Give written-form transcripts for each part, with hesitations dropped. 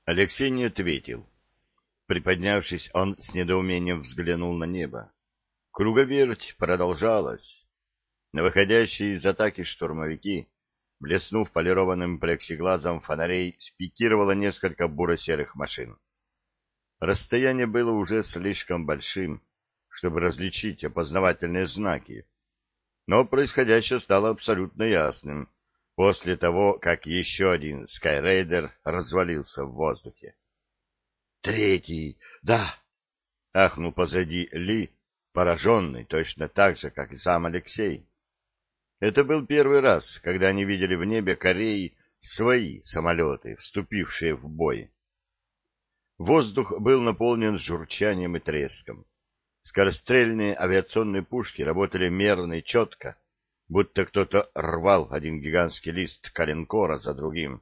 Алексей не ответил. Приподнявшись, он с недоумением взглянул на небо. Круговерть продолжалась. На выходящие из атаки штурмовики, блеснув полированным плексиглазом фонарей, спикировало несколько буро-серых машин. Расстояние было уже слишком большим, чтобы различить опознавательные знаки, но происходящее стало абсолютно ясным после того, как еще один скайрейдер развалился в воздухе. «Третий! Да!» — ахнул позади Ли, пораженный точно так же, как и сам Алексей. Это был первый раз, когда они видели в небе Кореи свои самолеты, вступившие в бой. Воздух был наполнен журчанием и треском. Скорострельные авиационные пушки работали мерно и четко, будто кто-то рвал один гигантский лист коленкора за другим.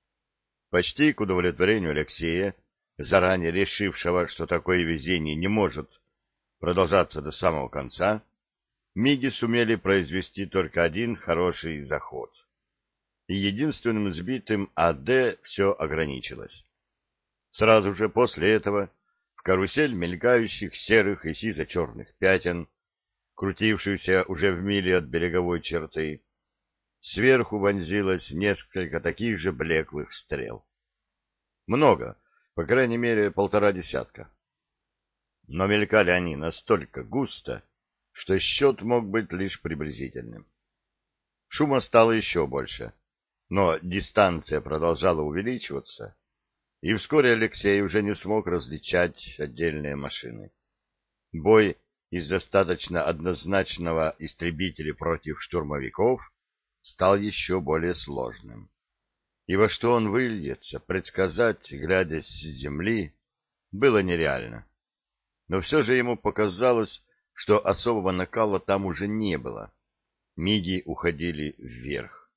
Почти к удовлетворению Алексея, заранее решившего, что такое везение не может продолжаться до самого конца, МиГи сумели произвести только один хороший заход. И единственным сбитым АД все ограничилось. Сразу же после этого в карусель мелькающих серых и сизо-черных пятен, крутившихся уже в миле от береговой черты, сверху вонзилось несколько таких же блеклых стрел. Много, по крайней мере, 1,5 десятка. Но мелькали они настолько густо, что счет мог быть лишь приблизительным. Шума стало еще больше, но дистанция продолжала увеличиваться, и вскоре Алексей уже не смог различать отдельные машины. Бой из достаточно однозначного истребителей против штурмовиков стал еще более сложным. И во что он выльется, предсказать, глядя с земли, было нереально. Но все же ему показалось, что особого накала там уже не было. МиГи уходили вверх.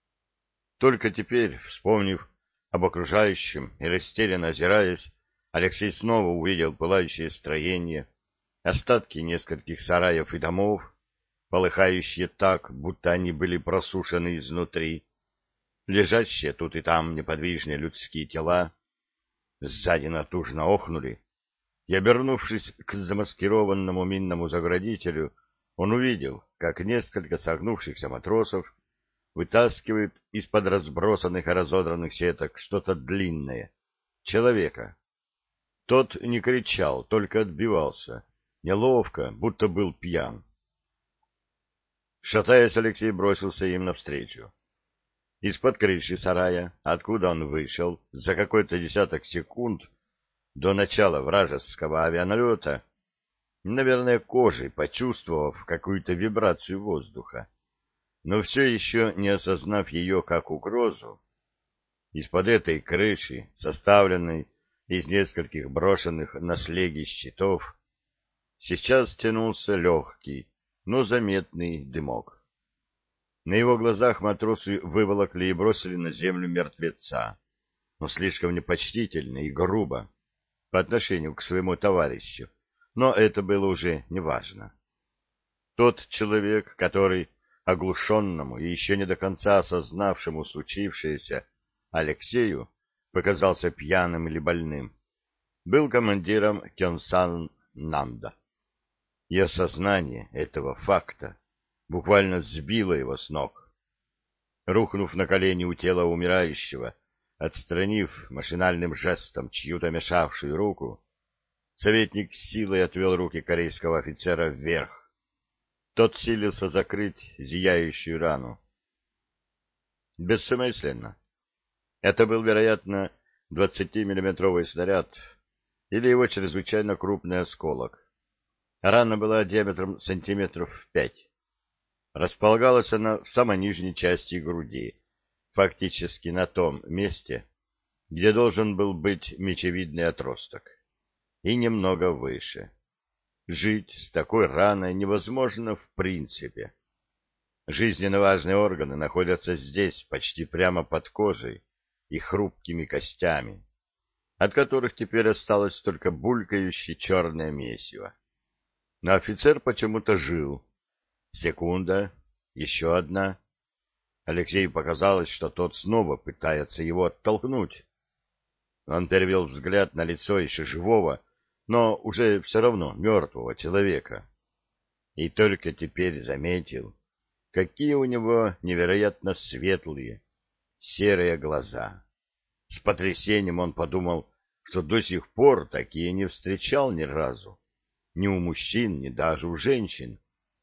Только теперь, вспомнив об окружающем и растерянно озираясь, Алексей снова увидел пылающее строение, остатки нескольких сараев и домов, полыхающие так, будто они были просушены изнутри, лежащие тут и там неподвижные людские тела. Сзади натужно охнули, и, обернувшись к замаскированному минному заградителю, он увидел, как несколько согнувшихся матросов вытаскивают из-под разбросанных и разодранных сеток что-то длинное. Человека. Тот не кричал, только отбивался. Неловко, будто был пьян. Шатаясь, Алексей бросился им навстречу. Из-под крыши сарая, откуда он вышел, за какой-то десяток секунд до начала вражеского авианалета, наверное, кожей почувствовав какую-то вибрацию воздуха, но все еще не осознав ее как угрозу, из-под этой крыши, составленной из нескольких брошенных на слеги щитов, сейчас тянулся легкий, но заметный дымок. На его глазах матросы выволокли и бросили на землю мертвеца, но слишком непочтительно и грубо по отношению к своему товарищу, но это было уже неважно. Тот человек, который оглушенному и еще не до конца осознавшему случившееся Алексею показался пьяным или больным, был командиром Кёнсан Намда. И осознание этого факта буквально сбило его с ног. Рухнув на колени у тела умирающего, отстранив машинальным жестом чью-то мешавшую руку, советник с силой отвел руки корейского офицера вверх. Тот силился закрыть зияющую рану. Бессмысленно. Это был, вероятно, 20-миллиметровый снаряд или его чрезвычайно крупный осколок. Рана была диаметром сантиметров 5. Располагалась она в самой нижней части груди, фактически на том месте, где должен был быть мечевидный отросток, и немного выше. Жить с такой раной невозможно в принципе. Жизненно важные органы находятся здесь, почти прямо под кожей и хрупкими костями, от которых теперь осталось только булькающее черное месиво. Но офицер почему-то жил. Секунда, еще одна. Алексею показалось, что тот снова пытается его оттолкнуть. Он перевел взгляд на лицо еще живого, но уже все равно мертвого человека. И только теперь заметил, какие у него невероятно светлые, серые глаза. С потрясением он подумал, что до сих пор такие не встречал ни разу. Ни у мужчин, ни даже у женщин.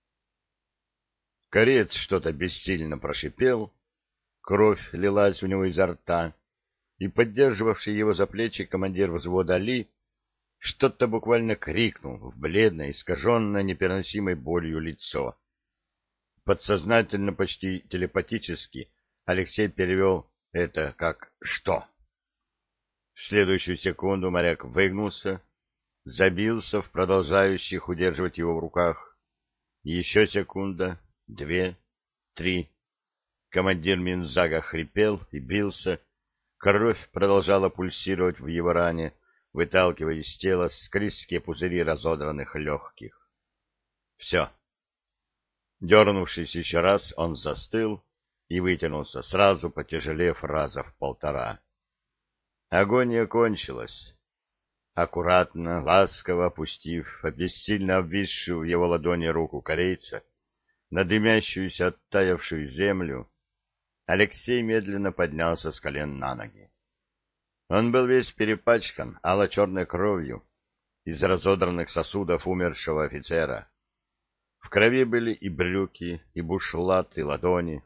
Кореец что-то бессильно прошипел, кровь лилась у него изо рта, и поддерживавший его за плечи командир взвода Ли что-то буквально крикнул в бледное, искаженное непереносимой болью лицо. Подсознательно, почти телепатически, Алексей перевел это как «что?». В следующую секунду моряк выгнулся, забился в продолжающих удерживать его в руках. Еще секунда, 2, 3. Командир Минзага хрипел и бился, кровь продолжала пульсировать в его ране, выталкивая из тела склизкие пузыри разодранных легких. Все. Дернувшись еще раз, он застыл и вытянулся, сразу потяжелев раза в 1,5. Агония кончилась. Аккуратно, ласково опустив бессильно обвисшую в его ладони руку корейца на дымящуюся оттаявшую землю, Алексей медленно поднялся с колен на ноги. Он был весь перепачкан ало-черной кровью из разодранных сосудов умершего офицера. В крови были и брюки, и бушлат, и ладони.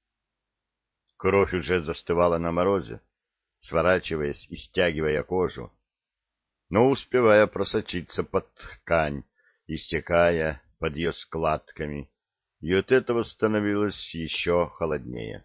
Кровь уже застывала на морозе, сворачиваясь и стягивая кожу, но успевая просочиться под ткань, истекая под ее складками, и от этого становилось еще холоднее.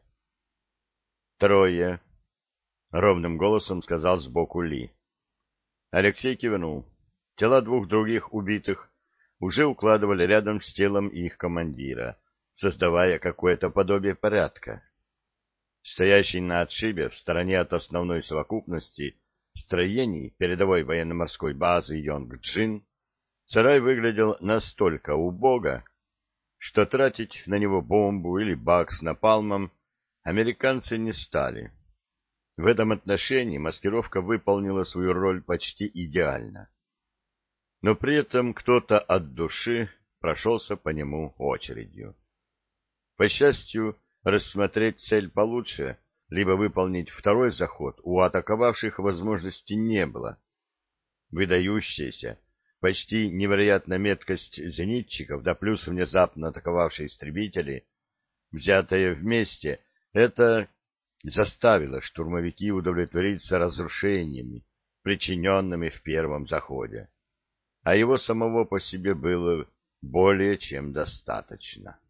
«Трое», — ровным голосом сказал сбоку Ли. Алексей кивнул. Тела 2 других убитых уже укладывали рядом с телом их командира, создавая какое-то подобие порядка. Стоящий на отшибе в стороне от основной совокупности строений передовой военно-морской базы Йонг-Джин, сарай выглядел настолько убого, что тратить на него бомбу или бак с напалмом американцы не стали. В этом отношении маскировка выполнила свою роль почти идеально. Но при этом кто-то от души прошелся по нему очередью. По счастью, рассмотреть цель получше, либо выполнить второй заход у атаковавших возможности не было. Выдающаяся, почти невероятная меткость зенитчиков, да плюс внезапно атаковавшие истребители, взятые вместе, это заставило штурмовики удовлетвориться разрушениями, причиненными в первом заходе. А его самого по себе было более чем достаточно.